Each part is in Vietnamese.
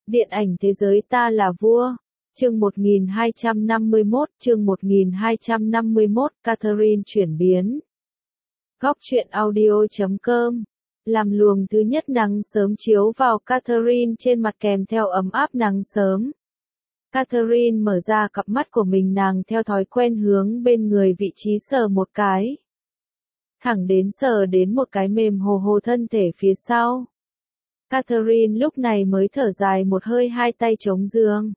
Điện ảnh thế giới ta là vua. Chương 1251, Catherine chuyển biến. Góc truyện audio.com. Làm luồng thứ nhất nắng sớm chiếu vào Catherine trên mặt kèm theo ấm áp nắng sớm. Catherine mở ra cặp mắt của mình, nàng theo thói quen hướng bên người vị trí sờ một cái. Thẳng đến sờ đến một cái mềm hồ hồ thân thể phía sau. Catherine lúc này mới thở dài một hơi, hai tay chống giường.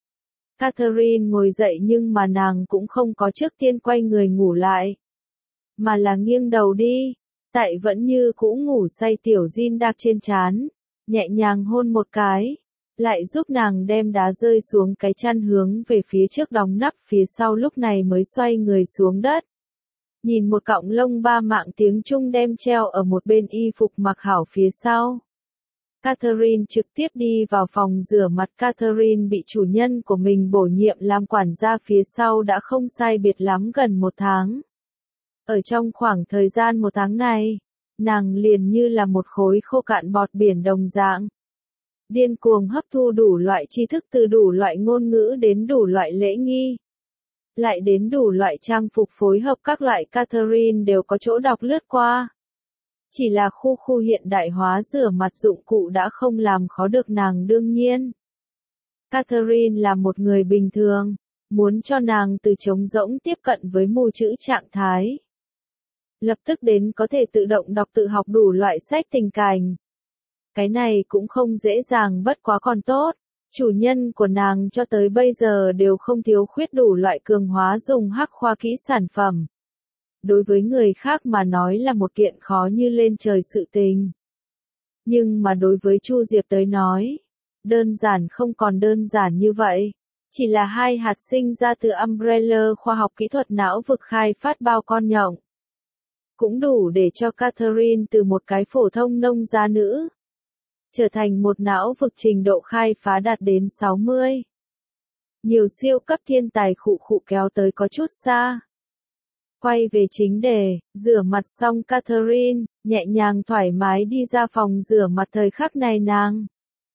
Catherine ngồi dậy nhưng mà nàng cũng không có trước tiên quay người ngủ lại. Mà là nghiêng đầu đi. Tại vẫn như cũ ngủ say tiểu Jin đặc trên trán. Nhẹ nhàng hôn một cái. Lại giúp nàng đem đá rơi xuống cái chăn hướng về phía trước đóng nắp, phía sau lúc này mới xoay người xuống đất. Nhìn một cọng lông ba mạng tiếng Trung đem treo ở một bên y phục mặc hảo phía sau. Catherine trực tiếp đi vào phòng rửa mặt. Catherine bị chủ nhân của mình bổ nhiệm làm quản gia phía sau đã không sai biệt lắm gần một tháng. Ở trong khoảng thời gian một tháng này, nàng liền như là một khối khô cạn bọt biển đồng dạng. Điên cuồng hấp thu đủ loại tri thức, từ đủ loại ngôn ngữ đến đủ loại lễ nghi. Lại đến đủ loại trang phục phối hợp các loại, Catherine đều có chỗ đọc lướt qua. Chỉ là khu hiện đại hóa rửa mặt dụng cụ đã không làm khó được nàng. Đương nhiên, Catherine là một người bình thường, muốn cho nàng từ trống rỗng tiếp cận với mù chữ trạng thái. Lập tức đến có thể tự động đọc tự học đủ loại sách tình cảnh. Cái này cũng không dễ dàng, bất quá còn tốt. Chủ nhân của nàng cho tới bây giờ đều không thiếu khuyết đủ loại cường hóa dùng hắc khoa kỹ sản phẩm. Đối với người khác mà nói là một kiện khó như lên trời sự tình. Nhưng mà đối với Chu Diệp tới nói, đơn giản không còn đơn giản như vậy. Chỉ là hai hạt sinh ra từ Umbrella khoa học kỹ thuật não vực khai phát bao con nhộng. Cũng đủ để cho Catherine từ một cái phổ thông nông gia nữ trở thành một não vực trình độ khai phá đạt đến 60. Nhiều siêu cấp thiên tài khụ kéo tới có chút xa. Quay về chính đề, rửa mặt xong Catherine, nhẹ nhàng thoải mái đi ra phòng rửa mặt. Thời khắc này nàng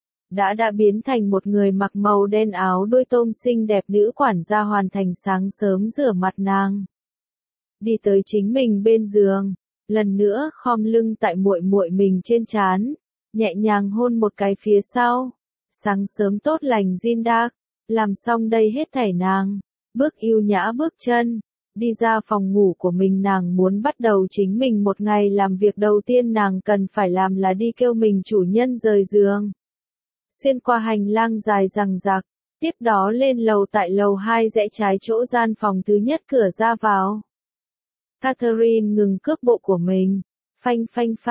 đã biến thành một người mặc màu đen áo đuôi tôm xinh đẹp. Nữ quản gia hoàn thành sáng sớm rửa mặt nàng. Đi tới chính mình bên giường, lần nữa khom lưng tại muội mình trên trán, nhẹ nhàng hôn một cái phía sau. Sáng sớm tốt lành Jin đặc, làm xong đây hết thảy nàng, bước yêu nhã bước chân, đi ra phòng ngủ của mình. Nàng muốn bắt đầu chính mình một ngày làm việc. Đầu tiên nàng cần phải làm là đi kêu mình chủ nhân rời giường. Xuyên qua hành lang dài dằng dặc, tiếp đó lên lầu, tại lầu 2 rẽ trái chỗ gian phòng thứ nhất cửa ra vào. Catherine ngừng cước bộ của mình, phanh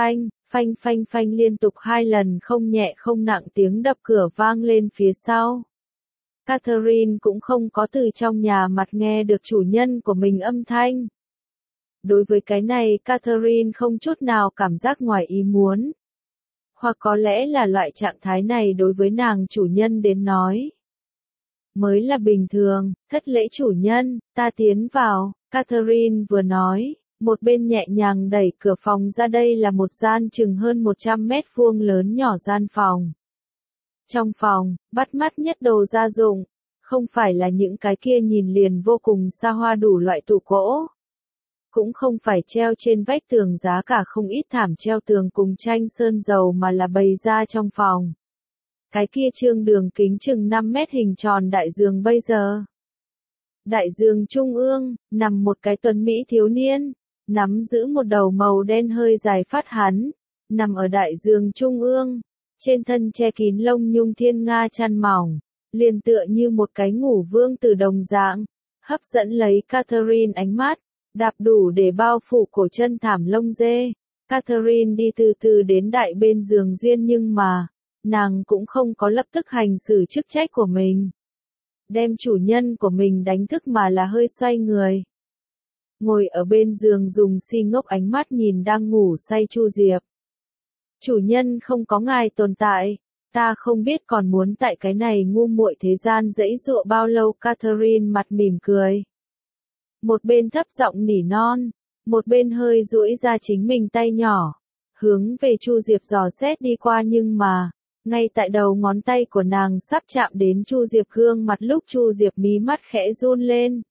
phanh liên tục 2 lần, không nhẹ không nặng, tiếng đập cửa vang lên phía sau. Catherine cũng không có từ trong nhà mặt nghe được chủ nhân của mình âm thanh. Đối với cái này Catherine không chút nào cảm giác ngoài ý muốn. Hoặc có lẽ là loại trạng thái này đối với nàng chủ nhân đến nói mới là bình thường. Thất lễ chủ nhân, ta tiến vào, Catherine vừa nói, một bên nhẹ nhàng đẩy cửa phòng ra. Đây là một gian chừng hơn 100 mét vuông lớn nhỏ gian phòng. Trong phòng, bắt mắt nhất đồ gia dụng, không phải là những cái kia nhìn liền vô cùng xa hoa đủ loại tủ gỗ. Cũng không phải treo trên vách tường giá cả không ít thảm treo tường cùng tranh sơn dầu, mà là bày ra trong phòng. Cái kia trương đường kính chừng 5 mét hình tròn đại giường. Bây giờ, đại giường trung ương, nằm một cái tuấn mỹ thiếu niên, nắm giữ một đầu màu đen hơi dài phát hắn, nằm ở đại giường trung ương, trên thân che kín lông nhung thiên nga chăn mỏng, liền tựa như một cái ngủ vương tử đồng dạng, hấp dẫn lấy Catherine ánh mắt, đạp đủ để bao phủ cổ chân thảm lông dê. Catherine đi từ từ đến đại bên giường duyên, nhưng mà nàng cũng không có lập tức hành xử chức trách của mình, đem chủ nhân của mình đánh thức, mà là hơi xoay người, ngồi ở bên giường dùng si ngốc ánh mắt nhìn đang ngủ say Chu Diệp. Chủ nhân không có ngài tồn tại, ta không biết còn muốn tại cái này ngu muội thế gian giãy giụa bao lâu. Catherine mặt mỉm cười, một bên thấp giọng nỉ non, một bên hơi duỗi ra chính mình tay nhỏ, hướng về Chu Diệp dò xét đi qua. Nhưng mà Ngay tại đầu ngón tay của nàng sắp chạm đến Chu Diệp gương mặt lúc Chu Diệp mí mắt khẽ run lên.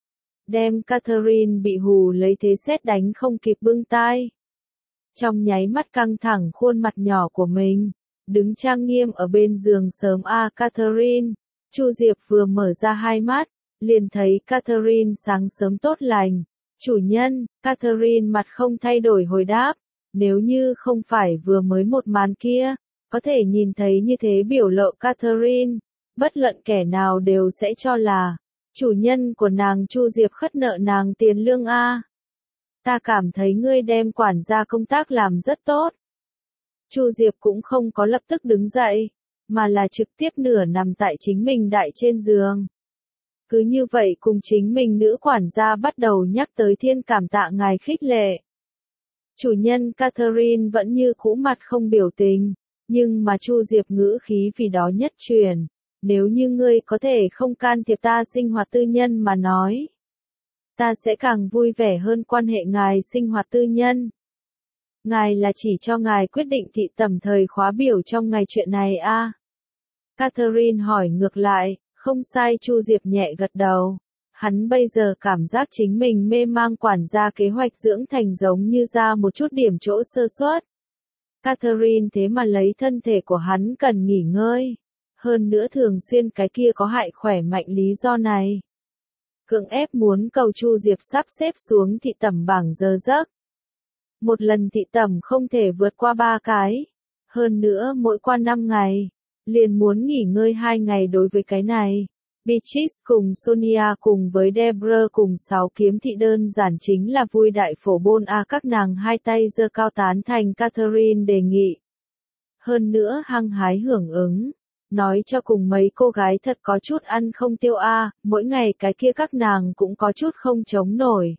Đem Catherine bị hù lấy thế sét đánh không kịp bưng tai. Trong nháy mắt căng thẳng khuôn mặt nhỏ của mình, đứng trang nghiêm ở bên giường sớm Catherine. Chu Diệp vừa mở ra hai mắt, liền thấy Catherine sáng sớm tốt lành. Chủ nhân, Catherine mặt không thay đổi hồi đáp, nếu như không phải vừa mới một màn kia, có thể nhìn thấy như thế biểu lộ Catherine, bất luận kẻ nào đều sẽ cho là chủ nhân của nàng Chu Diệp khất nợ nàng tiền lương a. Ta cảm thấy ngươi đem quản gia công tác làm rất tốt. Chu Diệp cũng không có lập tức đứng dậy, mà là trực tiếp nửa nằm tại chính mình đại trên giường. Cứ như vậy cùng chính mình nữ quản gia bắt đầu nhắc tới thiên cảm tạ ngài khích lệ. Chủ nhân Catherine vẫn như cũ mặt không biểu tình, nhưng mà Chu Diệp ngữ khí vì đó nhất truyền. Nếu như ngươi có thể không can thiệp ta sinh hoạt tư nhân mà nói, ta sẽ càng vui vẻ hơn quan hệ ngài sinh hoạt tư nhân. Ngài là chỉ cho ngài quyết định thị tẩm thời khóa biểu trong ngày chuyện này a? Catherine hỏi ngược lại, không sai. Chu Diệp nhẹ gật đầu. Hắn bây giờ cảm giác chính mình mê mang quản gia kế hoạch dưỡng thành giống như ra một chút điểm chỗ sơ suất. Catherine thế mà lấy thân thể của hắn cần nghỉ ngơi. Hơn nữa thường xuyên cái kia có hại khỏe mạnh lý do này. Cưỡng ép muốn cầu Chu Diệp sắp xếp xuống thị tẩm bảng giờ giấc. Một lần thị tẩm không thể vượt qua 3 cái. Hơn nữa mỗi qua 5 ngày, liền muốn nghỉ ngơi 2 ngày đối với cái này. Beatrice cùng Sonia cùng với Deborah cùng 6 kiếm thị đơn giản chính là vui đại phổ bôn các nàng hai tay giơ cao tán thành Catherine đề nghị. Hơn nữa hăng hái hưởng ứng. Nói cho cùng mấy cô gái thật có chút ăn không tiêu mỗi ngày cái kia các nàng cũng có chút không chống nổi.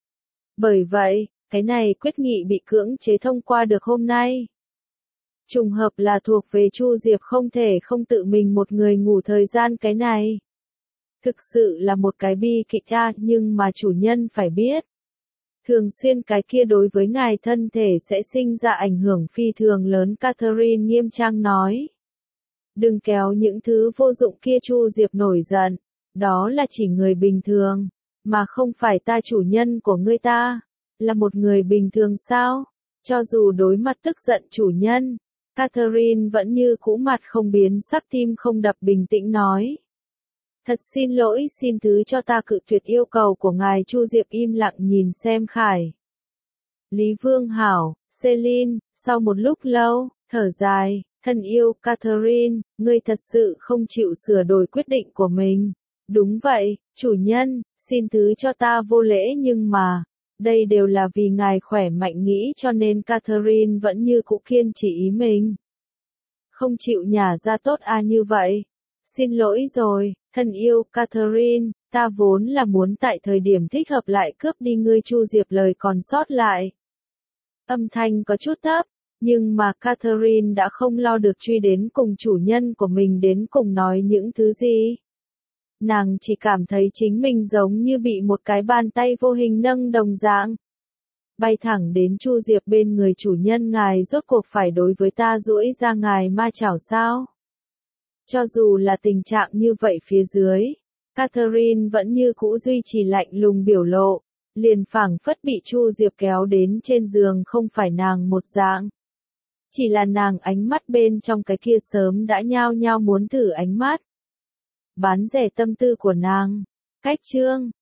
Bởi vậy, cái này quyết nghị bị cưỡng chế thông qua được hôm nay. Trùng hợp là thuộc về Chu Diệp không thể không tự mình một người ngủ thời gian cái này. Thực sự là một cái bi kịch nhưng mà chủ nhân phải biết. Thường xuyên cái kia đối với ngài thân thể sẽ sinh ra ảnh hưởng phi thường lớn. Catherine nghiêm trang nói. Đừng kéo những thứ vô dụng kia. Chu Diệp nổi giận. Đó là chỉ người bình thường, mà không phải ta chủ nhân của ngươi ta. Là một người bình thường sao? Cho dù đối mặt tức giận chủ nhân, Catherine vẫn như cũ mặt không biến sắc tim không đập bình tĩnh nói. Thật xin lỗi, xin thứ cho ta cự tuyệt yêu cầu của ngài. Chu Diệp im lặng nhìn xem Khải. Lý Vương Hảo, Celine, sau một lúc lâu, thở dài, thân yêu Catherine, ngươi thật sự không chịu sửa đổi quyết định của mình. Đúng vậy, chủ nhân, xin thứ cho ta vô lễ nhưng mà, đây đều là vì ngài khỏe mạnh nghĩ cho nên Catherine vẫn như cũ kiên trì ý mình. Không chịu nhả ra tốt như vậy. Xin lỗi rồi, thân yêu Catherine, ta vốn là muốn tại thời điểm thích hợp lại cướp đi ngươi. Chu Diệp lời còn sót lại. Âm thanh có chút thấp, nhưng mà Catherine đã không lo được truy đến cùng chủ nhân của mình đến cùng nói những thứ gì. Nàng chỉ cảm thấy chính mình giống như bị một cái bàn tay vô hình nâng đồng dạng. Bay thẳng đến Chu Diệp bên người. Chủ nhân ngài rốt cuộc phải đối với ta duỗi ra ngài ma chảo sao? Cho dù là tình trạng như vậy phía dưới, Catherine vẫn như cũ duy trì lạnh lùng biểu lộ, liền phảng phất bị Chu Diệp kéo đến trên giường không phải nàng một dạng. Chỉ là nàng ánh mắt bên trong cái kia sớm đã nhao nhao muốn thử ánh mắt. Bán rẻ tâm tư của nàng. Cách chương